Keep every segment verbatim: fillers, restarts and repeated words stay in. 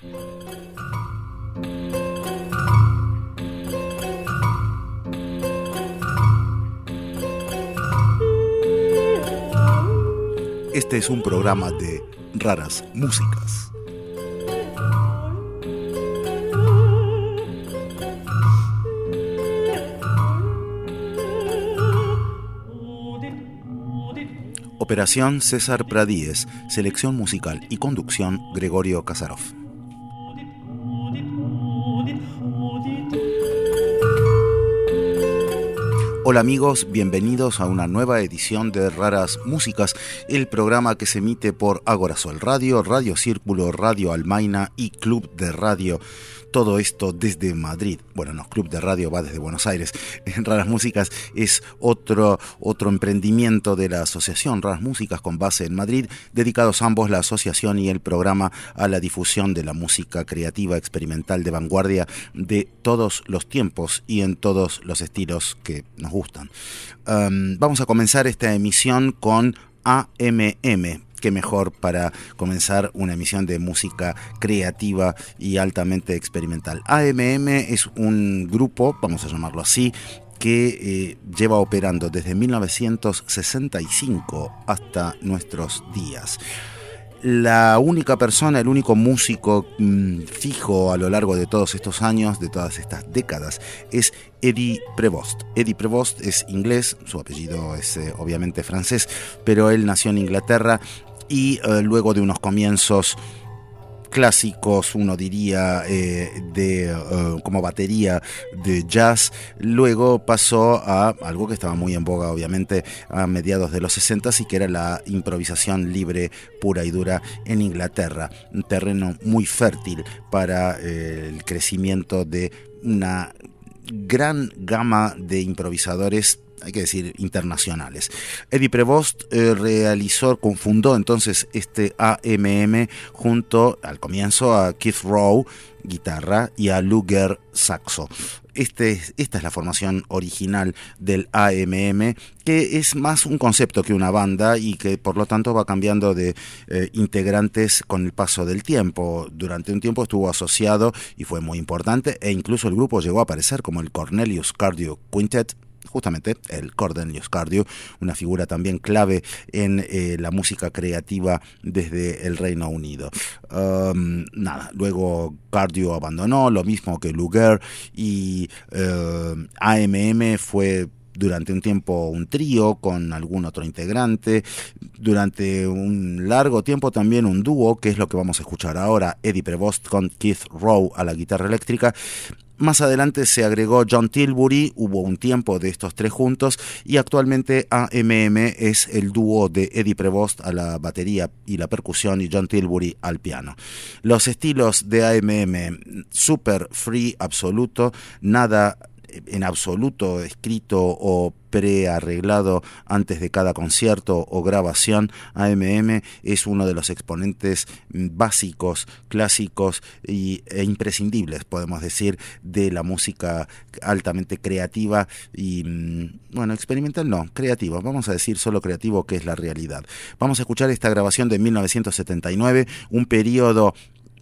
Este es un programa de Raras Músicas. Operación César Pradíez, selección musical y conducción Gregorio Kasarov. Hola amigos, bienvenidos a una nueva edición de Raras Músicas, el programa que se emite por Agorasol Radio, Radio Círculo, Radio Almaina y Club de Radio. Todo esto desde Madrid. Bueno, no, Club de Radio va desde Buenos Aires. Raras Músicas es otro, otro emprendimiento de la asociación Raras Músicas con base en Madrid, dedicados ambos, la asociación y el programa, a la difusión de la música creativa, experimental, de vanguardia, de todos los tiempos y en todos los estilos que nos gustan. Um, vamos a comenzar esta emisión con A M M. Qué mejor para comenzar una emisión de música creativa y altamente experimental. A M M es un grupo, vamos a llamarlo así, que eh, lleva operando desde mil novecientos sesenta y cinco hasta nuestros días. La única persona, el único músico mmm, fijo a lo largo de todos estos años, de todas estas décadas, es Eddie Prevost. Eddie Prevost es inglés, su apellido es eh, obviamente francés, pero él nació en Inglaterra y eh, luego de unos comienzos clásicos, uno diría, eh, de uh, como batería de jazz, luego pasó a algo que estaba muy en boga obviamente a mediados de los sesenta y que era la improvisación libre, pura y dura en Inglaterra, un terreno muy fértil para eh, el crecimiento de una gran gama de improvisadores, hay que decir, internacionales. Eddie Prevost eh, realizó, confundó entonces este A M M junto, al comienzo, a Keith Rowe, guitarra, y a Lou Gehrt, saxo. Este, esta es la formación original del A M M, que es más un concepto que una banda y que por lo tanto va cambiando de eh, integrantes con el paso del tiempo. Durante un tiempo estuvo asociado y fue muy importante, e incluso el grupo llegó a aparecer como el Cornelius Cardew Quintet, justamente el Cornelius Cardew, una figura también clave en eh, la música creativa desde el Reino Unido. Um, nada, luego Cardew abandonó, lo mismo que Lou Gehrt, y uh, A M M fue durante un tiempo un trío con algún otro integrante, durante un largo tiempo también un dúo, que es lo que vamos a escuchar ahora, Eddie Prevost con Keith Rowe a la guitarra eléctrica. Más adelante se agregó John Tilbury, hubo un tiempo de estos tres juntos, y actualmente A M M es el dúo de Eddie Prevost a la batería y la percusión y John Tilbury al piano. Los estilos de A M M, super free, absoluto, nada en absoluto escrito o prearreglado antes de cada concierto o grabación. A M M es uno de los exponentes básicos, clásicos y, e imprescindibles, podemos decir, de la música altamente creativa y, bueno, experimental no, creativa, vamos a decir solo creativo, que es la realidad. Vamos a escuchar esta grabación de mil novecientos setenta y nueve, un periodo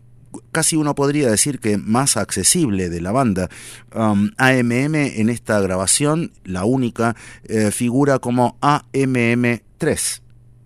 casi uno podría decir que más accesible de la banda. um, A M M en esta grabación, la única, eh, figura como A M M tres.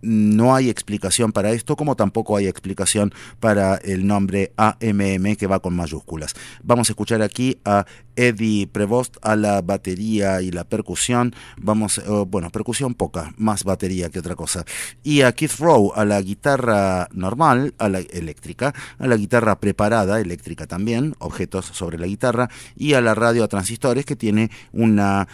No hay explicación para esto, como tampoco hay explicación para el nombre A M M, que va con mayúsculas. Vamos a escuchar aquí a Eddie Prevost a la batería y la percusión. Vamos, uh, bueno, percusión poca, más batería que otra cosa. Y a Keith Rowe a la guitarra normal, a la eléctrica, a la guitarra preparada, eléctrica también, objetos sobre la guitarra, y a la radio a transistores, que tiene una,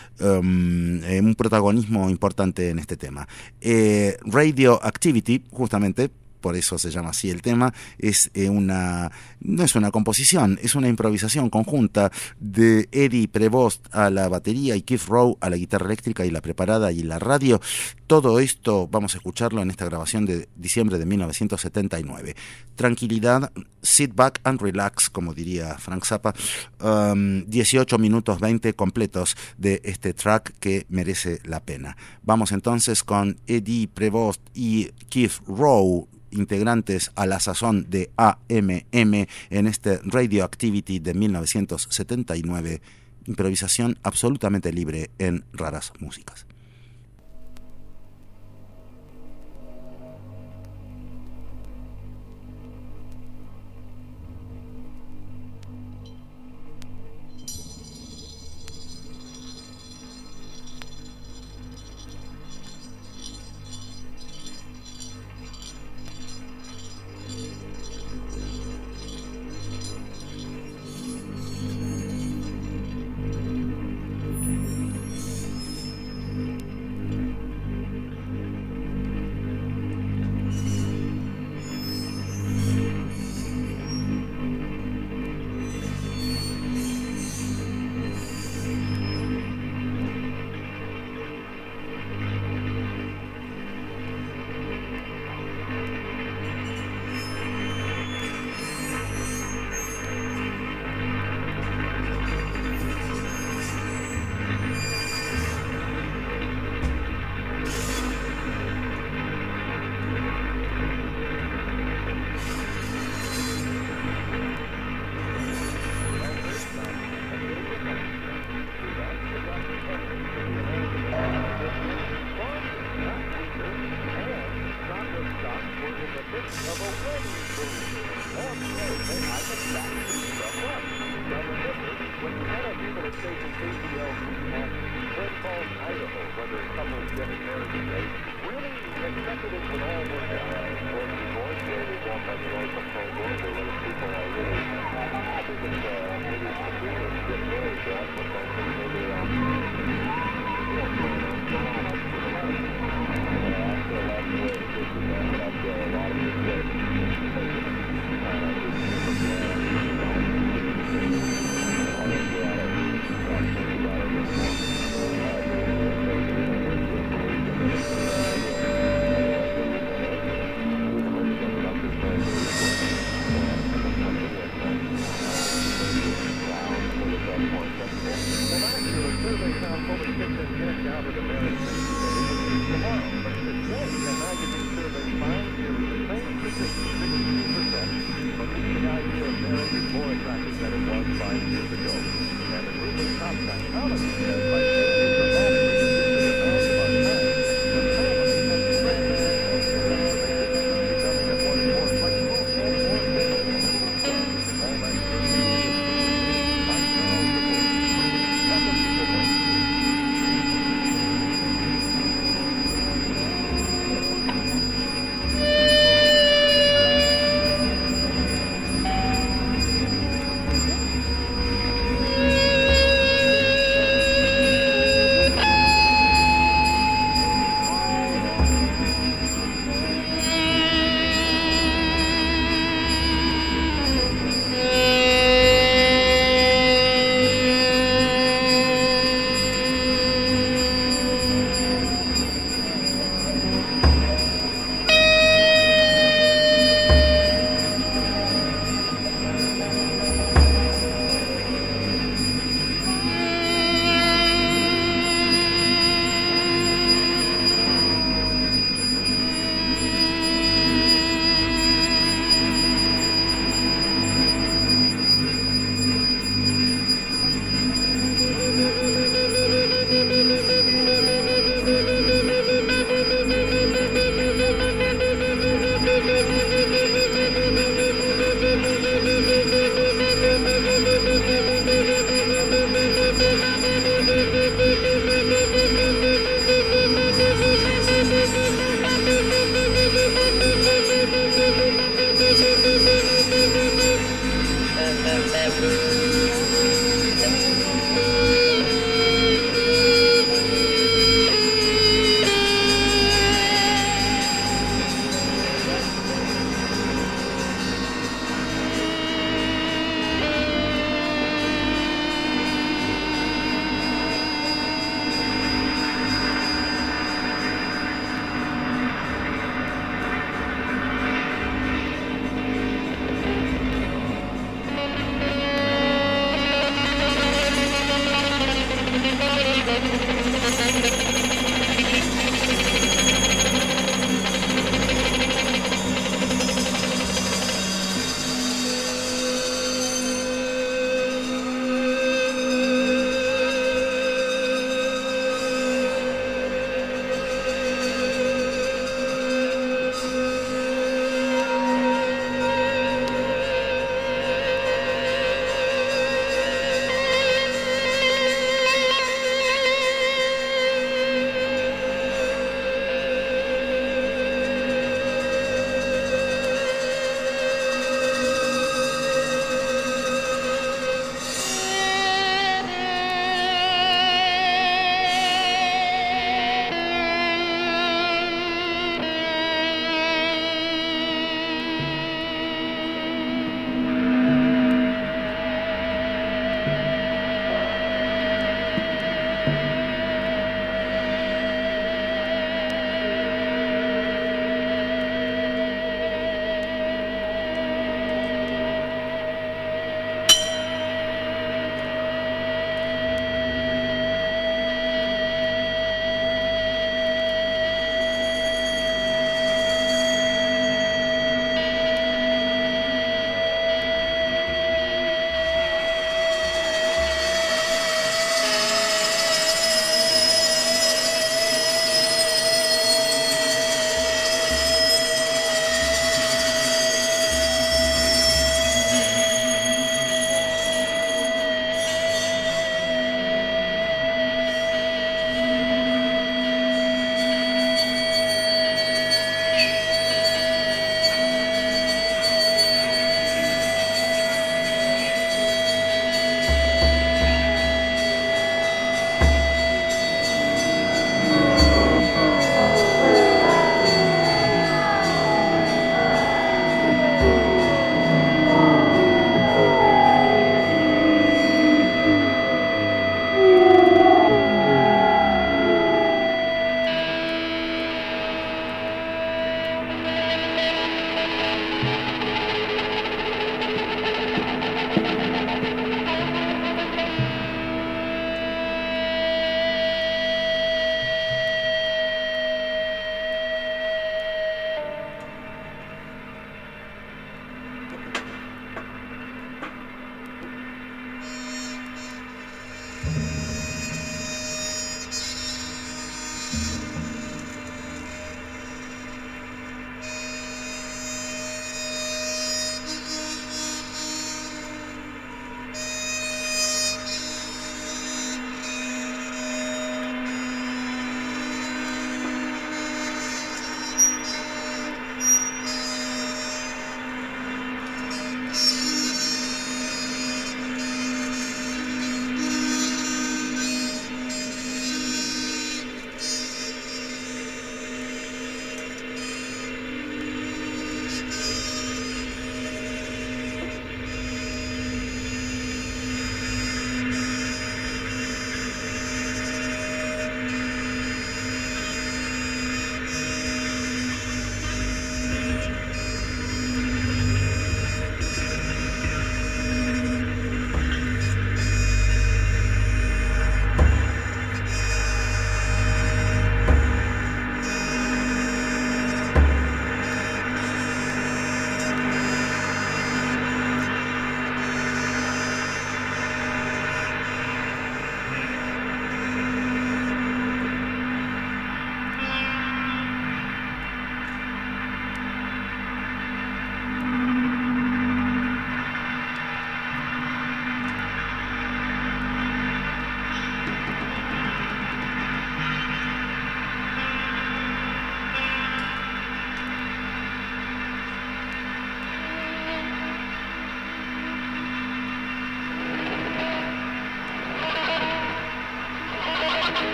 um, eh, un protagonismo importante en este tema. Eh, Radio Activity, justamente, por eso se llama así el tema, es eh, una, no es una composición, es una improvisación conjunta de Eddie Prevost a la batería y Keith Rowe a la guitarra eléctrica y la preparada y la radio. Todo esto vamos a escucharlo en esta grabación de diciembre de mil novecientos setenta y nueve. Tranquilidad, sit back and relax, como diría Frank Zappa. Um, dieciocho minutos veinte completos de este track que merece la pena. Vamos entonces con Eddie Prevost y Keith Rowe integrantes a la sazón de A M M en este Radioactivity de mil novecientos setenta y nueve, improvisación absolutamente libre en Raras Músicas.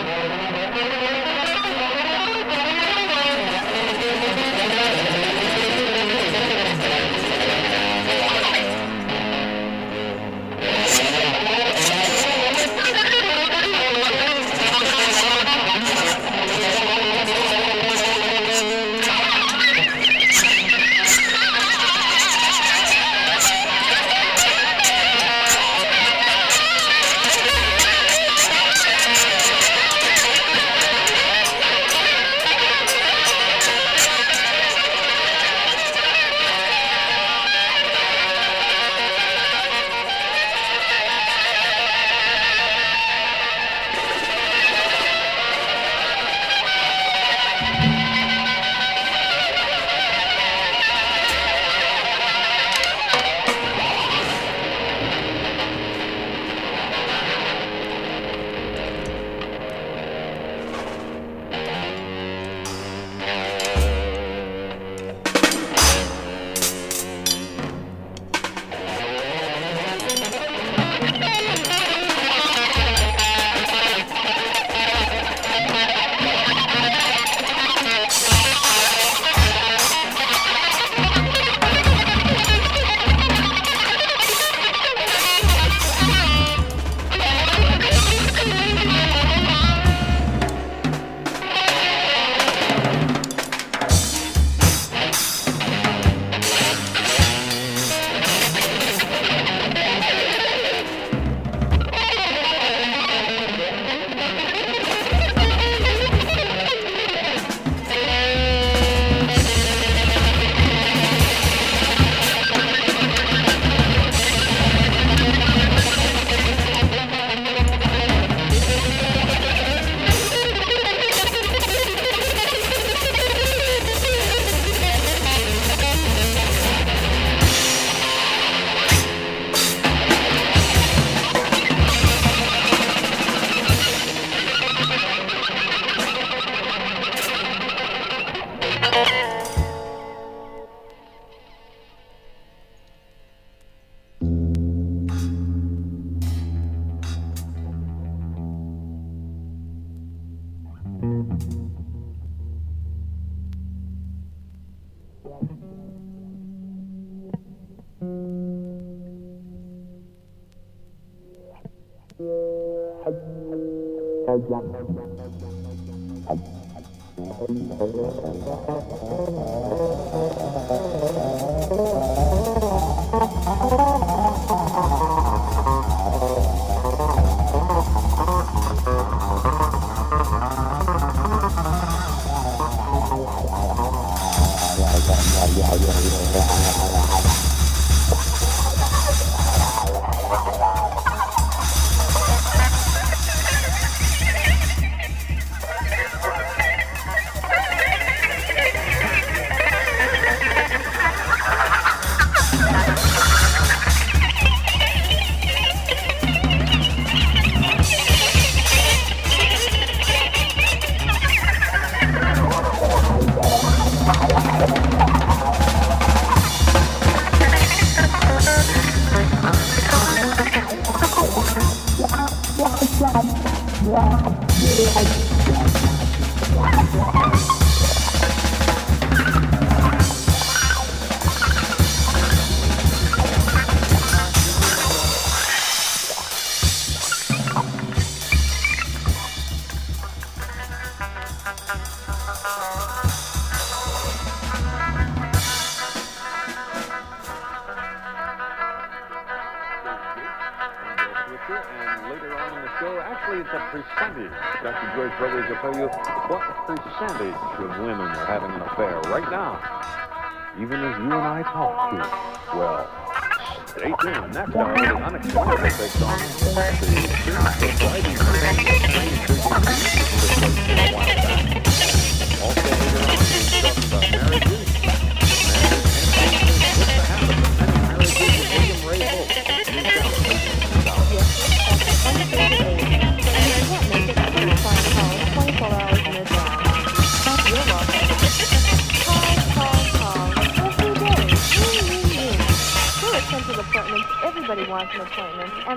Appointments. Everybody wants an appointment, and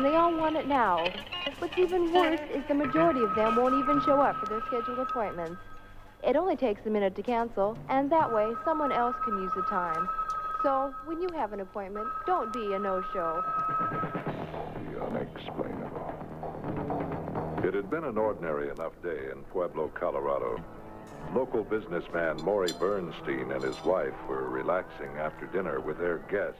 and they all want it now. What's even worse is the majority of them won't even show up for their scheduled appointments. It only takes a minute to cancel, and that way someone else can use the time. So, when you have an appointment, don't be a no-show. The unexplainable. It had been an ordinary enough day in Pueblo, Colorado. Local businessman Maury Bernstein and his wife were relaxing after dinner with their guests,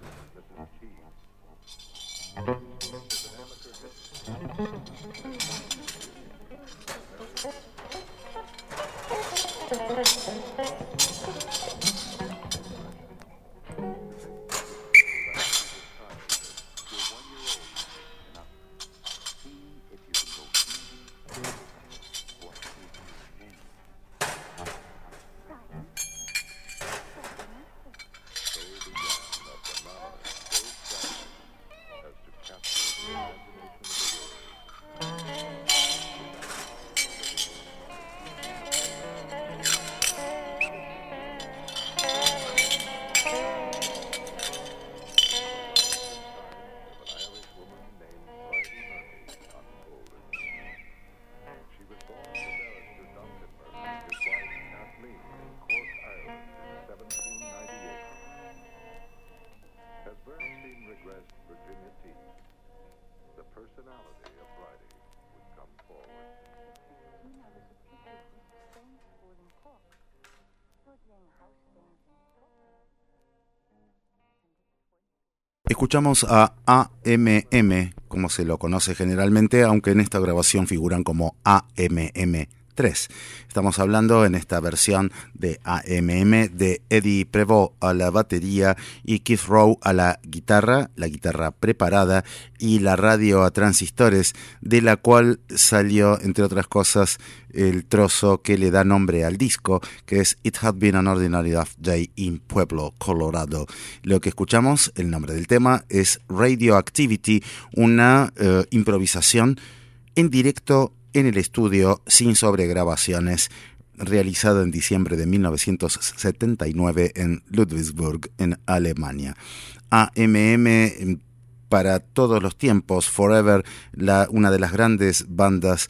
Escuchamos a A M M, como se lo conoce generalmente, aunque en esta grabación figuran como A M M tres. Estamos hablando en esta versión de A M M de Eddie Prevost a la batería y Keith Rowe a la guitarra, la guitarra preparada y la radio a transistores, de la cual salió, entre otras cosas, el trozo que le da nombre al disco, que es It Had Been an Ordinary Day in Pueblo, Colorado. Lo que escuchamos, el nombre del tema, es Radioactivity, una uh, improvisación en directo en el estudio sin sobregrabaciones, realizado en diciembre de mil novecientos setenta y nueve en Ludwigsburg, en Alemania. A M M para todos los tiempos, Forever, la, una de las grandes bandas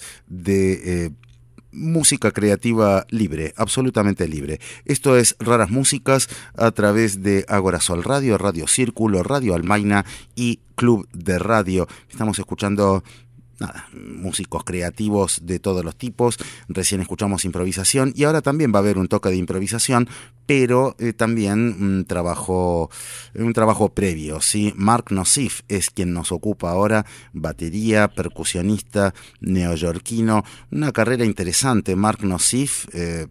de eh, música creativa libre, absolutamente libre. Esto es Raras Músicas a través de Agora Sol Radio, Radio Círculo, Radio Almaina y Club de Radio. Estamos escuchando Nada, músicos creativos de todos los tipos. Recién escuchamos improvisación y ahora también va a haber un toque de improvisación, pero eh, también un trabajo, un trabajo previo, ¿sí? Mark Nosif es quien nos ocupa ahora, batería, percusionista neoyorquino, una carrera interesante. Mark Nosif eh,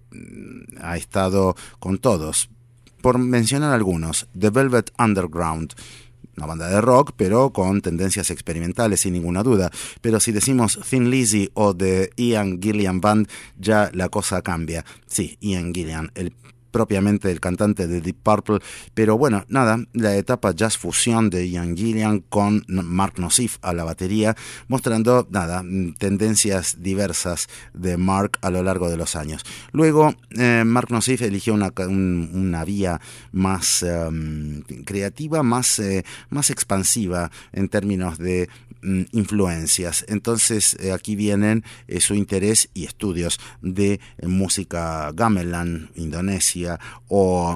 ha estado con todos, por mencionar algunos: The Velvet Underground, una banda de rock, pero con tendencias experimentales, sin ninguna duda. Pero si decimos Thin Lizzy o The Ian Gillan Band, ya la cosa cambia. Sí, Ian Gillan, el propiamente el cantante de Deep Purple, pero bueno, nada, la etapa jazz fusión de Ian Gillan con Mark Nosif a la batería, mostrando, nada, tendencias diversas de Mark a lo largo de los años. Luego, eh, Mark Nosif eligió una, un, una vía más um, creativa, más, eh, más expansiva en términos de um, influencias. Entonces, eh, aquí vienen eh, su interés y estudios de eh, música gamelan, Indonesia, o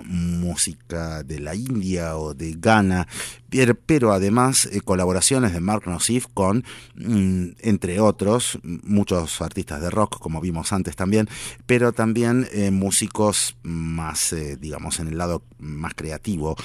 música de la India o de Ghana, pero además eh, colaboraciones de Mark Nosif con, mm, entre otros, muchos artistas de rock, como vimos antes también, pero también eh, músicos más, eh, digamos, en el lado más creativo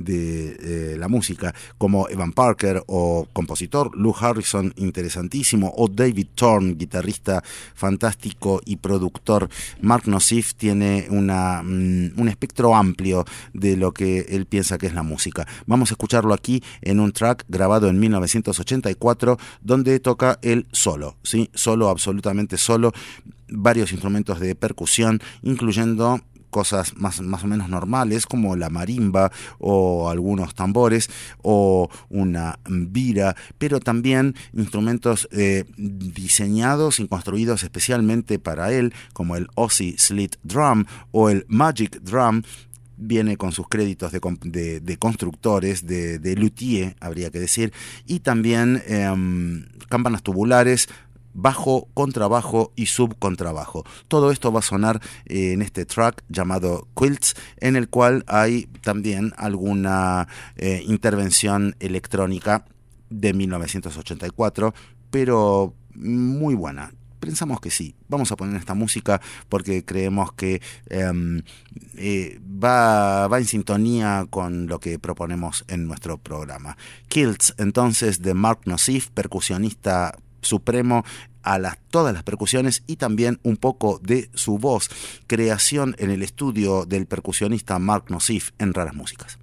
de eh, la música, como Evan Parker, o compositor Lou Harrison, interesantísimo, o David Thorne, guitarrista fantástico y productor. Mark Nosif tiene una, mm, un espectro amplio de lo que él piensa que es la música. Vamos a escucharlo aquí aquí en un track grabado en mil novecientos ochenta y cuatro, donde toca el solo, ¿sí? Solo, absolutamente solo, varios instrumentos de percusión, incluyendo cosas más, más o menos normales como la marimba o algunos tambores o una vira, pero también instrumentos eh, diseñados y construidos especialmente para él, como el Aussie Slit Drum o el Magic Drum, viene con sus créditos de, de, de constructores, de, de luthier, habría que decir, y también eh, campanas tubulares, bajo, contrabajo y subcontrabajo. Todo esto va a sonar eh, en este track llamado Quilts, en el cual hay también alguna eh, intervención electrónica de mil novecientos ochenta y cuatro, pero muy buena. Pensamos que sí, vamos a poner esta música porque creemos que eh, eh, va, va en sintonía con lo que proponemos en nuestro programa. Kilts, entonces, de Mark Nosif, percusionista supremo a las, todas las percusiones, y también un poco de su voz, creación en el estudio del percusionista Mark Nosif en Raras Músicas.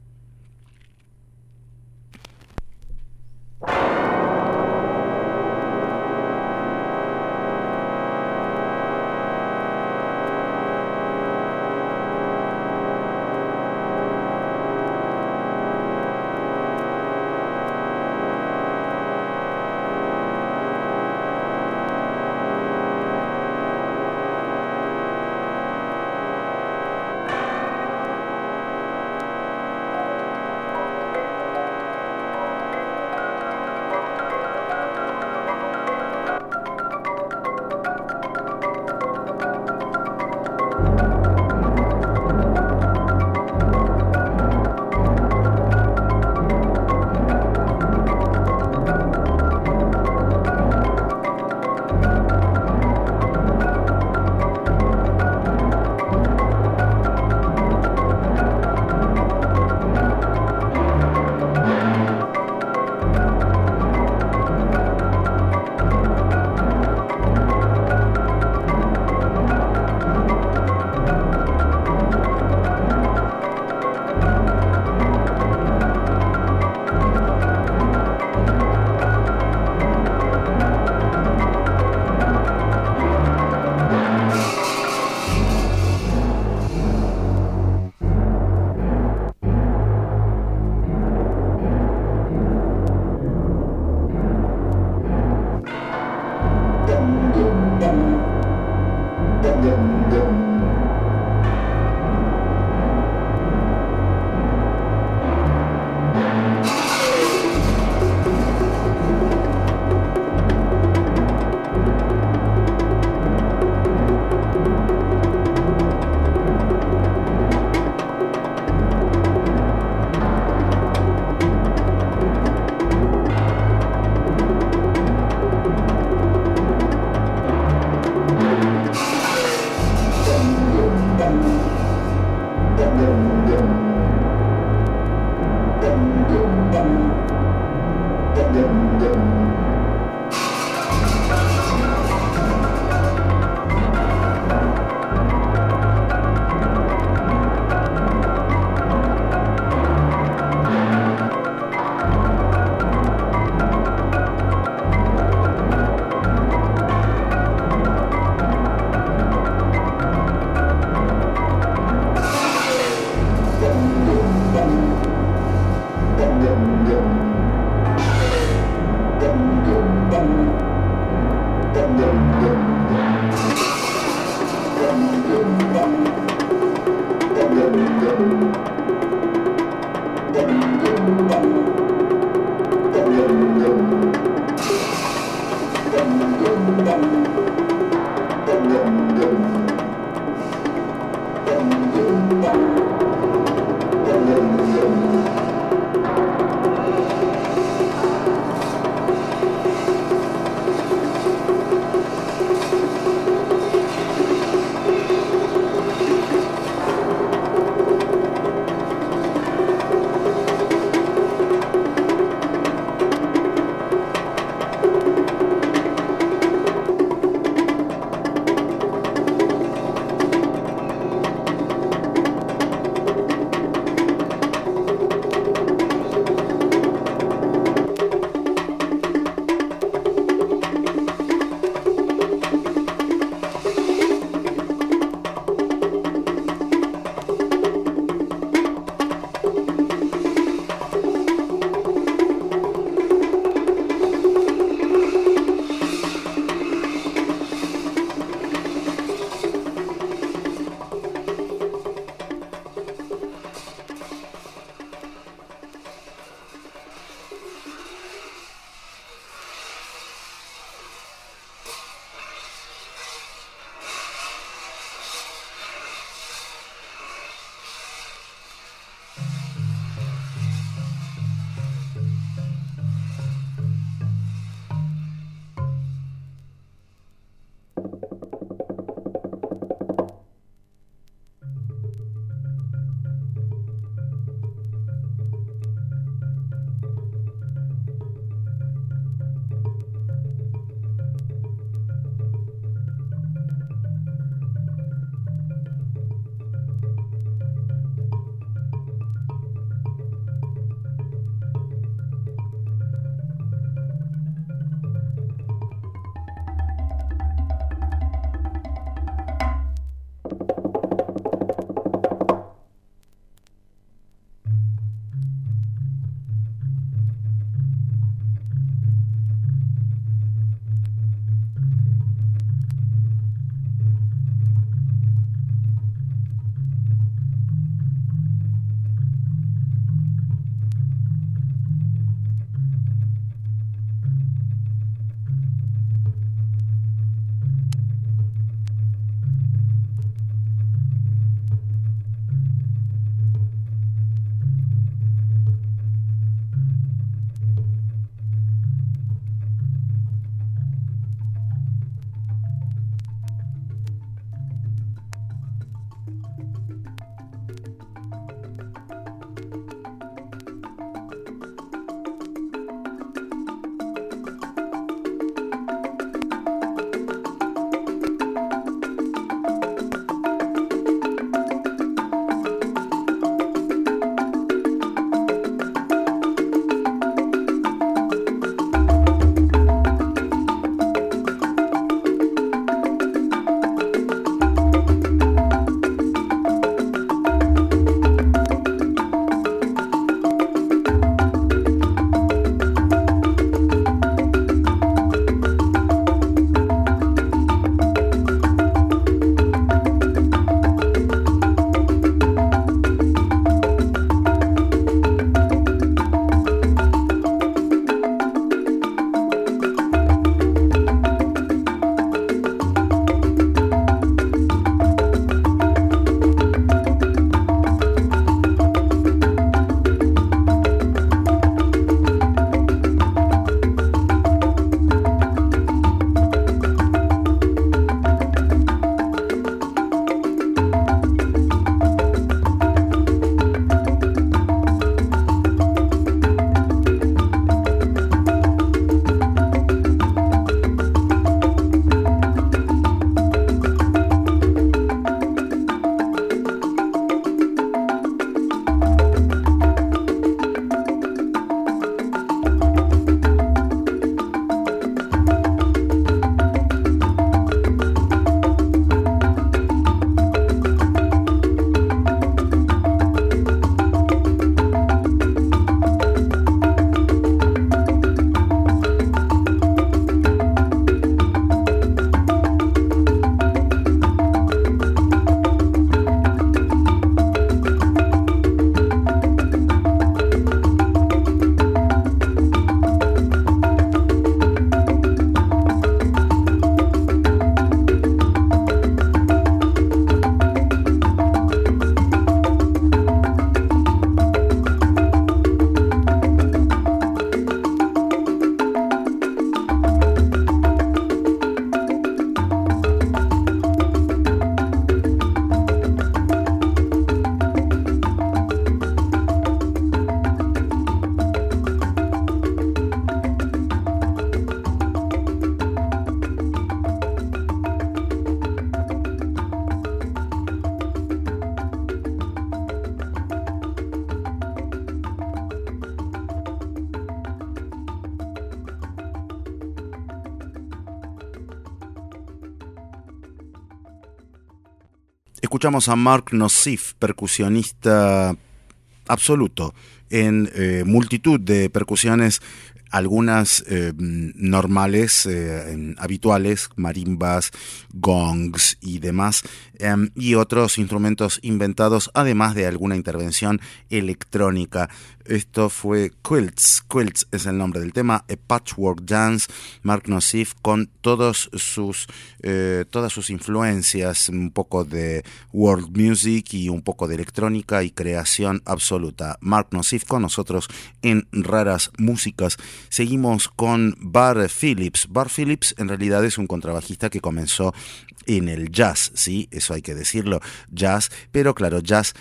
Escuchamos a Mark Nosif, percusionista absoluto en eh, multitud de percusiones, algunas eh, normales, eh, habituales, marimbas, gongs y demás, eh, y otros instrumentos inventados, además de alguna intervención electrónica. Esto fue Quilts. Quilts es el nombre del tema, A Patchwork Dance. Mark Nosif con todos sus, eh, todas sus influencias, un poco de world music y un poco de electrónica y creación absoluta. Mark Nosif con nosotros en Raras Músicas. Seguimos con Bart Phillips. Bart Phillips en realidad es un contrabajista que comenzó en el jazz, ¿sí? Eso hay que decirlo, jazz, pero claro, jazz,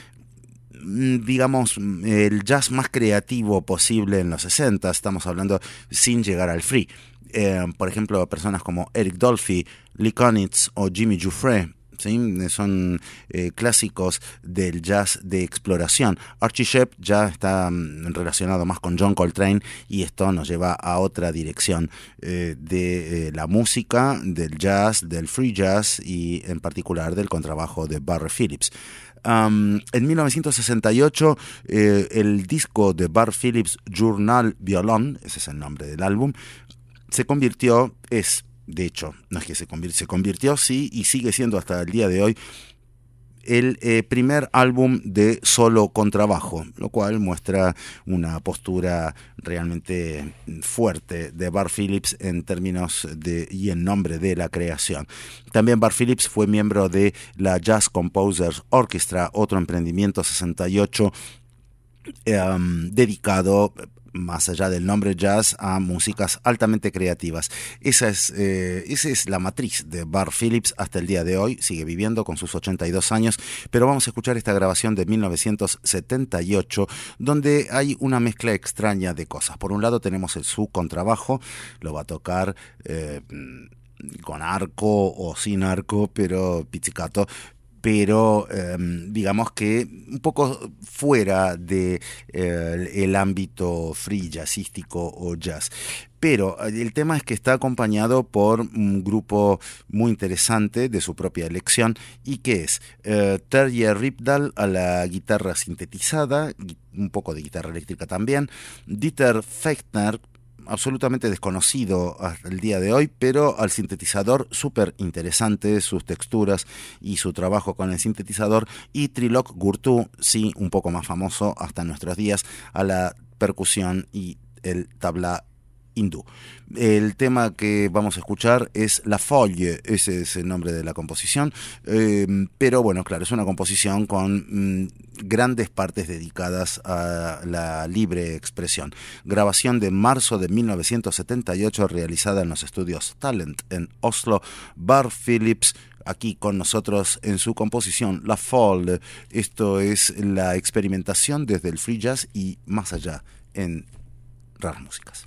digamos, el jazz más creativo posible en los sesenta, estamos hablando sin llegar al free. Eh, por ejemplo, personas como Eric Dolphy, Lee Konitz o Jimmy Giuffre, ¿sí? Son eh, clásicos del jazz de exploración. Archie Shepp ya está mm, relacionado más con John Coltrane, y esto nos lleva a otra dirección eh, de eh, la música, del jazz, del free jazz y en particular del contrabajo de Bart Phillips. Um, en mil novecientos sesenta y ocho eh, el disco de Bart Phillips, Journal Violon, ese es el nombre del álbum, se convirtió, es de hecho, no es que se convirtió, se convirtió sí, y sigue siendo hasta el día de hoy el eh, primer álbum de solo contrabajo, lo cual muestra una postura realmente fuerte de Bart Phillips en términos de y en nombre de la creación. También Bart Phillips fue miembro de la Jazz Composers Orchestra, otro emprendimiento sesenta y ocho eh, dedicado, más allá del nombre jazz, a músicas altamente creativas. Esa es, eh, esa es la matriz de Bart Phillips hasta el día de hoy. Sigue viviendo con sus ochenta y dos años, pero vamos a escuchar esta grabación de mil novecientos setenta y ocho, donde hay una mezcla extraña de cosas. Por un lado tenemos el su contrabajo, lo va a tocar eh, con arco o sin arco, pero pizzicato, pero eh, digamos que un poco fuera de eh, el ámbito free jazzístico o jazz. Pero el tema es que está acompañado por un grupo muy interesante de su propia elección, y que es eh, Terje Rypdal a la guitarra sintetizada, un poco de guitarra eléctrica también, Dieter Fechner, absolutamente desconocido hasta el día de hoy, pero al sintetizador, súper interesante sus texturas y su trabajo con el sintetizador, y Trilok Gurtu, sí, un poco más famoso hasta nuestros días, a la percusión y el tabla hindú. El tema que vamos a escuchar es La Folle, ese es el nombre de la composición, eh, pero bueno, claro, es una composición con mm, grandes partes dedicadas a la libre expresión. Grabación de marzo de mil novecientos setenta y ocho realizada en los estudios Talent en Oslo. Bart Phillips aquí con nosotros en su composición La Folle. Esto es la experimentación desde el free jazz y más allá en Raras Músicas.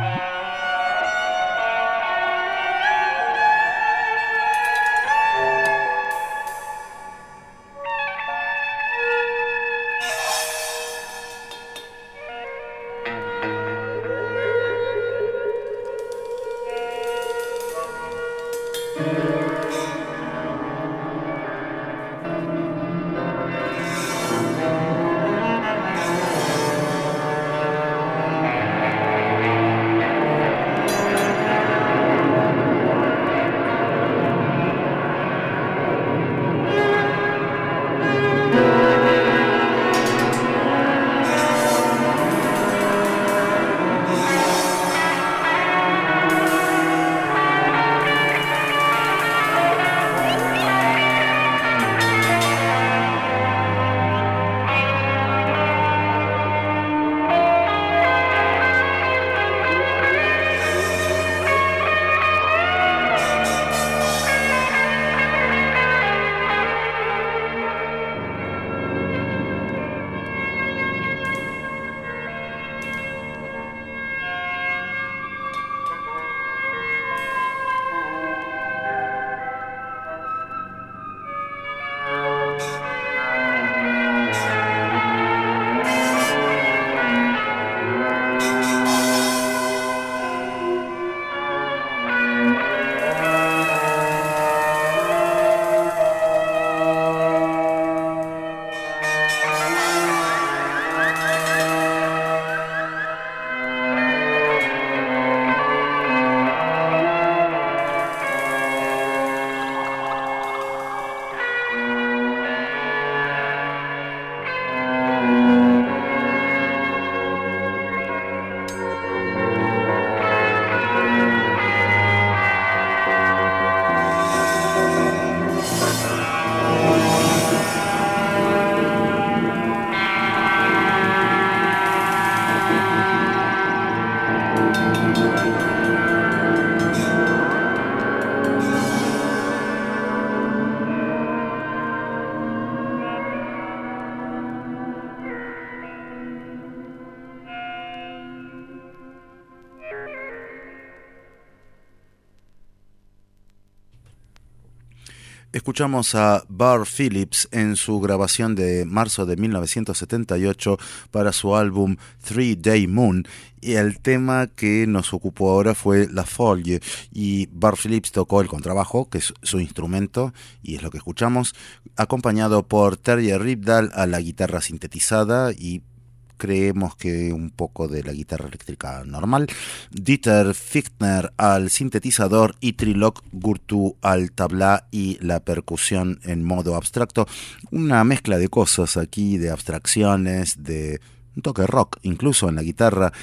Escuchamos a Bart Phillips en su grabación de marzo de mil novecientos setenta y ocho para su álbum Three Day Moon, y el tema que nos ocupó ahora fue La Folie, y Bart Phillips tocó el contrabajo, que es su instrumento, y es lo que escuchamos, acompañado por Terje Rypdal a la guitarra sintetizada y creemos que un poco de la guitarra eléctrica normal, Dieter Fichtner al sintetizador y Trilok Gurtu al tabla y la percusión en modo abstracto. Una mezcla de cosas aquí, de abstracciones, de un toque rock incluso en la guitarra,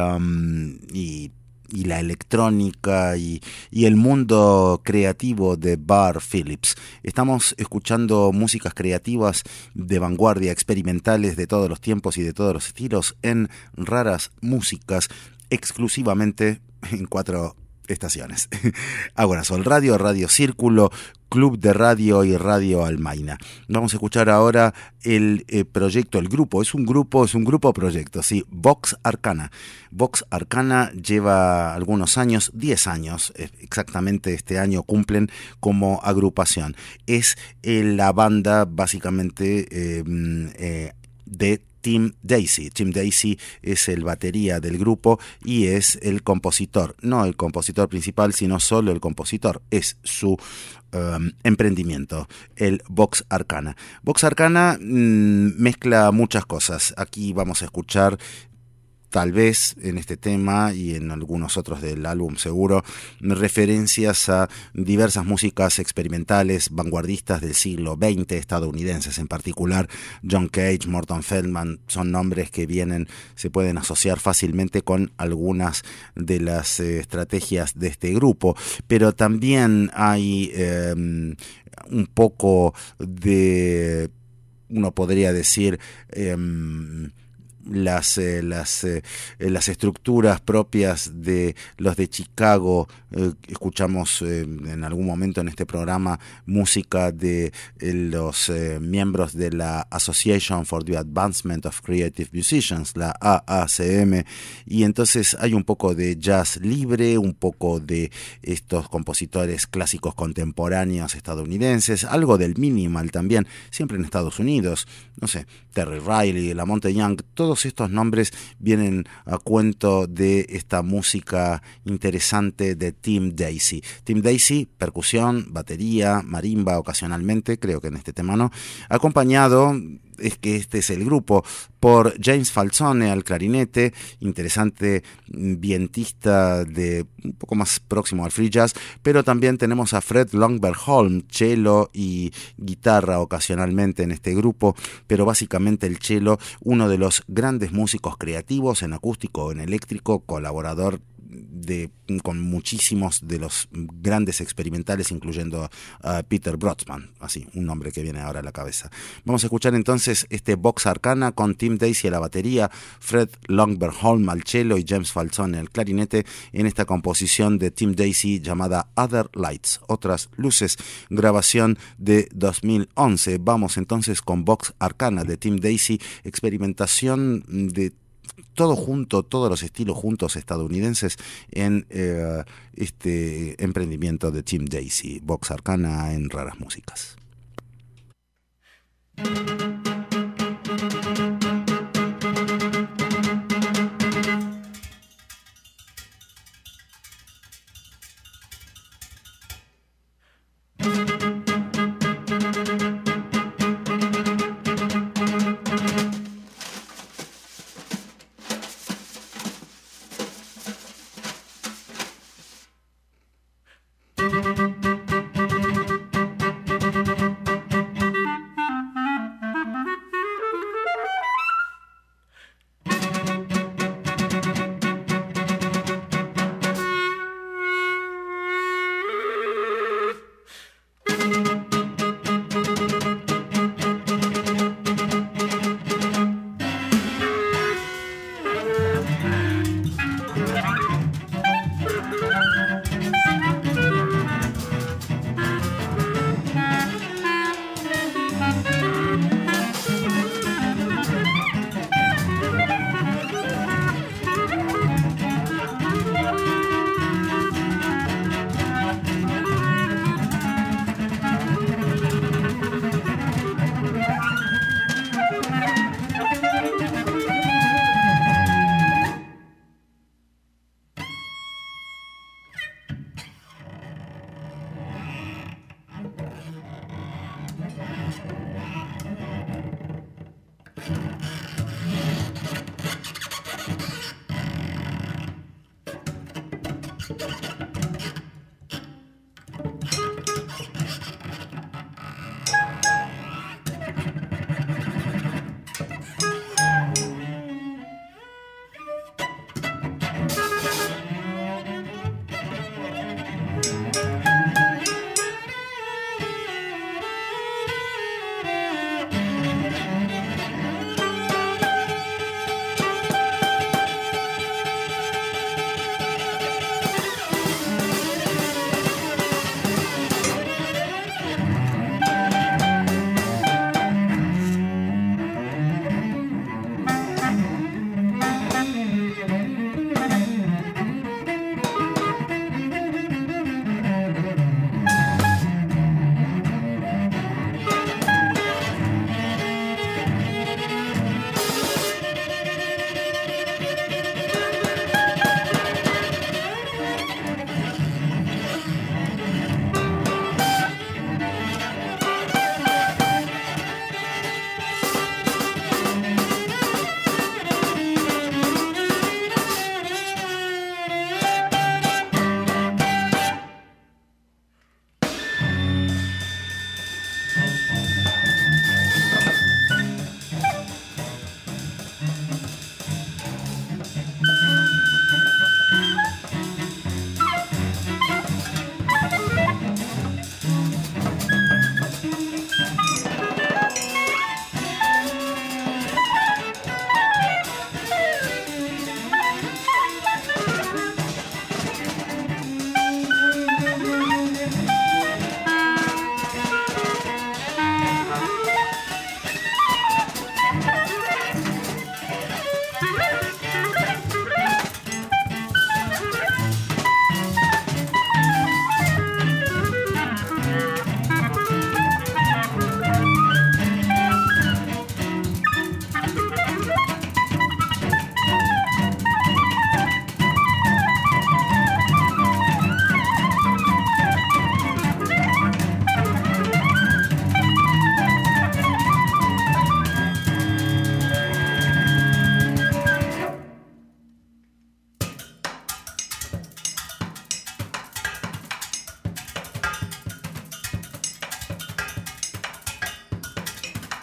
um, y y la electrónica y, y el mundo creativo de Bart Phillips. Estamos escuchando músicas creativas de vanguardia, experimentales de todos los tiempos y de todos los estilos en Raras Músicas, exclusivamente en cuatro estaciones: Agorasol Radio, Radio Círculo, Club de Radio y Radio Almaina. Vamos a escuchar ahora el eh, proyecto, el grupo, es un grupo, es un grupo proyecto, sí, Vox Arcana. Vox Arcana lleva algunos años, diez años, eh, exactamente este año cumplen como agrupación. Es eh, la banda básicamente eh, eh, de Tim Daisy. Tim Daisy es el batería del grupo y es el compositor, no el compositor principal, sino solo el compositor, es su um, emprendimiento, el Vox Arcana. Vox Arcana mmm, mezcla muchas cosas. Aquí vamos a escuchar, tal vez en este tema y en algunos otros del álbum seguro, referencias a diversas músicas experimentales, vanguardistas del siglo veinte, estadounidenses en particular. John Cage, Morton Feldman, son nombres que vienen, se pueden asociar fácilmente con algunas de las eh, estrategias de este grupo, pero también hay eh, un poco de, uno podría decir, eh, las, eh, las, eh, las estructuras propias de los de Chicago. Eh, escuchamos eh, en algún momento en este programa música de eh, los eh, miembros de la Association for the Advancement of Creative Musicians, la A A C M, y entonces hay un poco de jazz libre, un poco de estos compositores clásicos contemporáneos estadounidenses, algo del minimal también, siempre en Estados Unidos, no sé, Terry Riley, Lamonte Young, todos estos nombres vienen a cuento de esta música interesante de Tim Daisy. Tim Daisy, percusión, batería, marimba ocasionalmente, creo que en este tema no, acompañado, es que este es el grupo, por James Falzone al clarinete, interesante vientista de un poco más próximo al free jazz, pero también tenemos a Fred Longberg-Holm, cello y guitarra ocasionalmente en este grupo, pero básicamente el cello, uno de los grandes músicos creativos en acústico o en eléctrico, colaborador de, con muchísimos de los grandes experimentales, incluyendo a uh, Peter Brotzmann, así, un nombre que viene ahora a la cabeza. Vamos a escuchar entonces este Vox Arcana con Tim Daisy a la batería, Fred Longberg-Holm al cello y James Falzone al clarinete, en esta composición de Tim Daisy llamada Other Lights, Otras Luces, grabación de dos mil once. Vamos entonces con Vox Arcana de Tim Daisy, experimentación de todo junto, todos los estilos juntos estadounidenses en eh, este emprendimiento de Tim Daisy, Vox Arcana en Raras Músicas.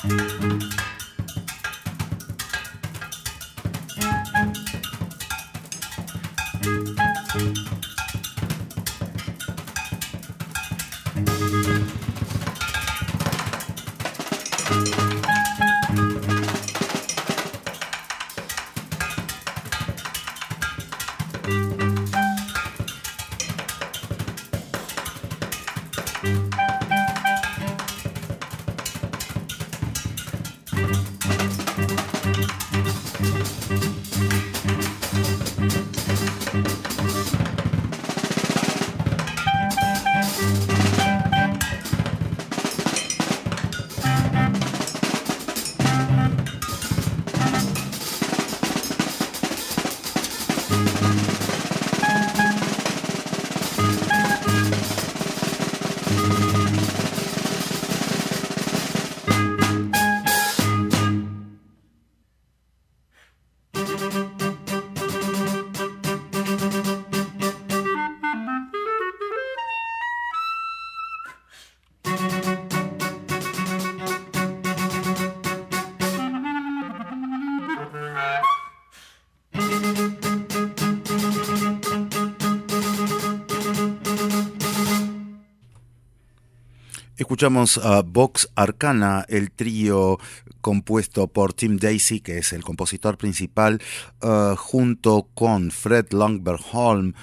Escuchamos a Vox Arcana, el trío compuesto por Tim Daisy, que es el compositor principal, uh, junto con Fred Lundberg-Holm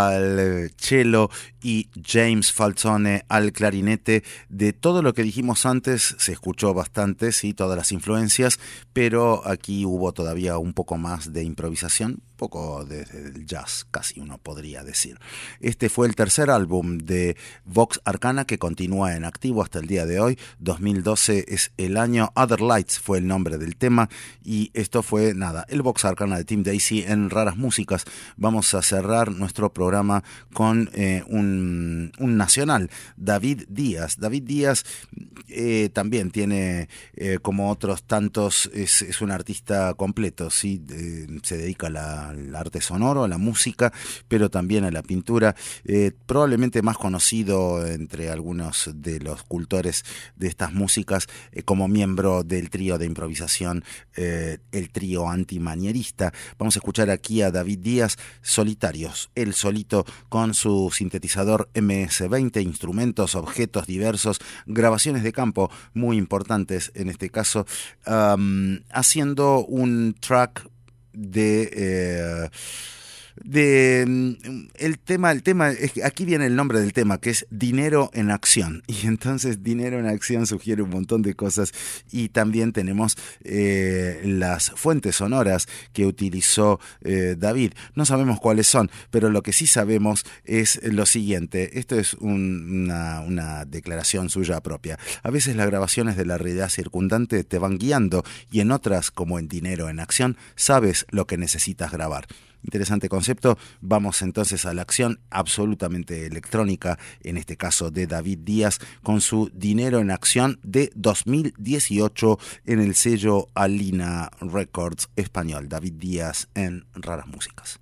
al cello y James Falzone al clarinete. De todo lo que dijimos antes se escuchó bastante, sí, todas las influencias, pero aquí hubo todavía un poco más de improvisación, un poco de, de jazz, casi uno podría decir. Este fue el tercer álbum de Vox Arcana, que continúa en activo hasta el día de hoy. dos mil doce es el año. Other Lights fue el nombre del tema, y esto fue, nada, el Vox Arcana de Tim Daisy en Raras Músicas. Vamos a cerrar nuestro programa con eh, un, un nacional, David Díaz. David Díaz eh, también tiene, eh, como otros tantos, es, es un artista completo, ¿sí? Eh, se dedica a la, al arte sonoro, a la música, pero también a la pintura. Eh, probablemente más conocido entre algunos de los cultores de estas músicas eh, como miembro del trío de improvisación, eh, el trío antimanierista. Vamos a escuchar aquí a David Díaz, Solitarios, él solito con su sintetizador eme ese veinte, instrumentos, objetos diversos, grabaciones de campo muy importantes en este caso, um, haciendo un track de... Eh, de el tema, el tema es que aquí viene el nombre del tema, que es Dinero en Acción, y entonces Dinero en Acción sugiere un montón de cosas, y también tenemos eh, las fuentes sonoras que utilizó eh, David. No sabemos cuáles son, pero lo que sí sabemos es lo siguiente. Esto es un, una, una declaración suya propia. A veces las grabaciones de la realidad circundante te van guiando, y en otras, como en Dinero en Acción, sabes lo que necesitas grabar. Interesante concepto. Vamos entonces a la acción absolutamente electrónica, en este caso de David Díaz, con su Dinero en Acción de dos mil dieciocho en el sello Alina Records español. David Díaz en Raras Músicas.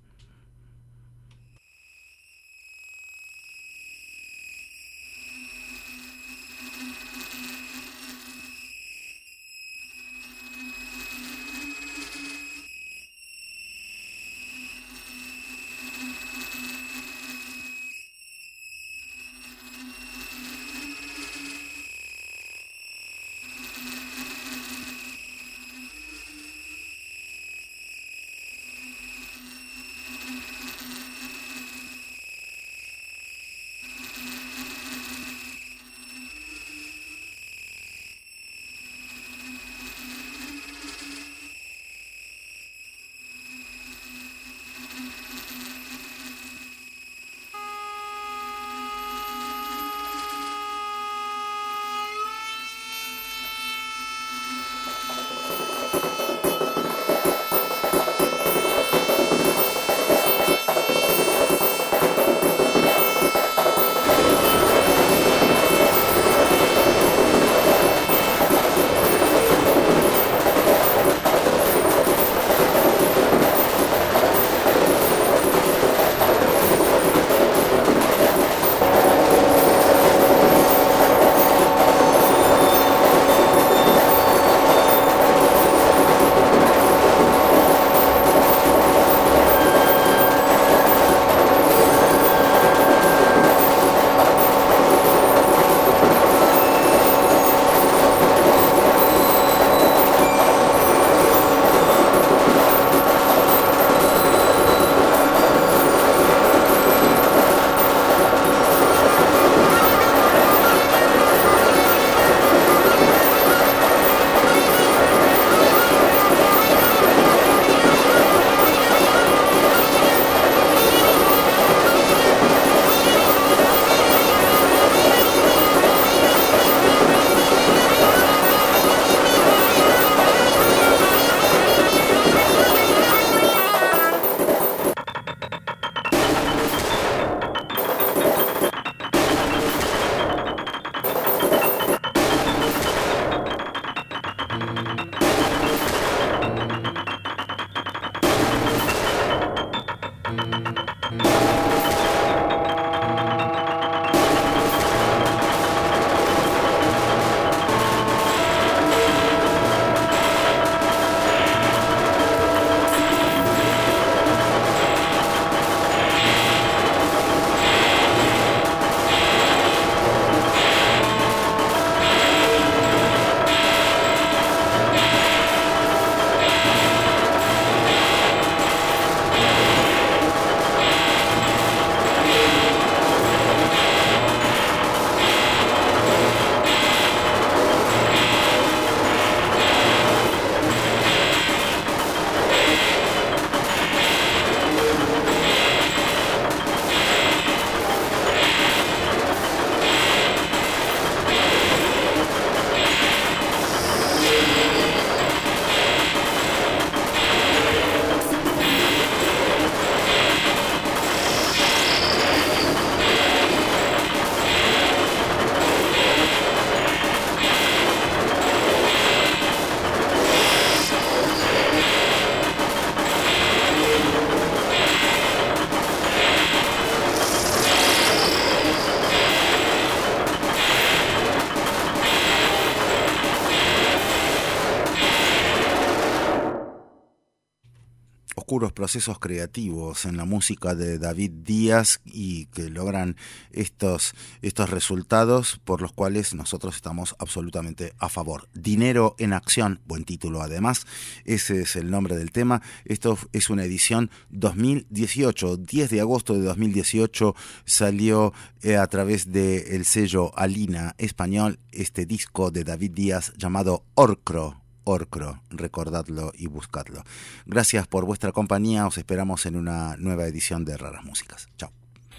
oscuros procesos creativos en la música de David Díaz y que logran estos, estos resultados por los cuales nosotros estamos absolutamente a favor. Dinero en acción, buen título además, ese es el nombre del tema. Esto es una edición dos mil dieciocho, diez de agosto de dos mil dieciocho salió eh, a través del sello Alina español este disco de David Díaz llamado Orcro. Orcro, recordadlo y buscadlo. Gracias por vuestra compañía, os esperamos en una nueva edición de Raras Músicas. Chao.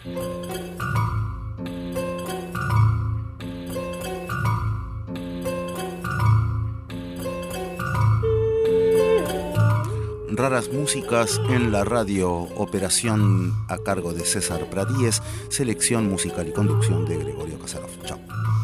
Raras Músicas en la radio, operación a cargo de César Pradíez, selección musical y conducción de Gregorio Kasarov. Chao.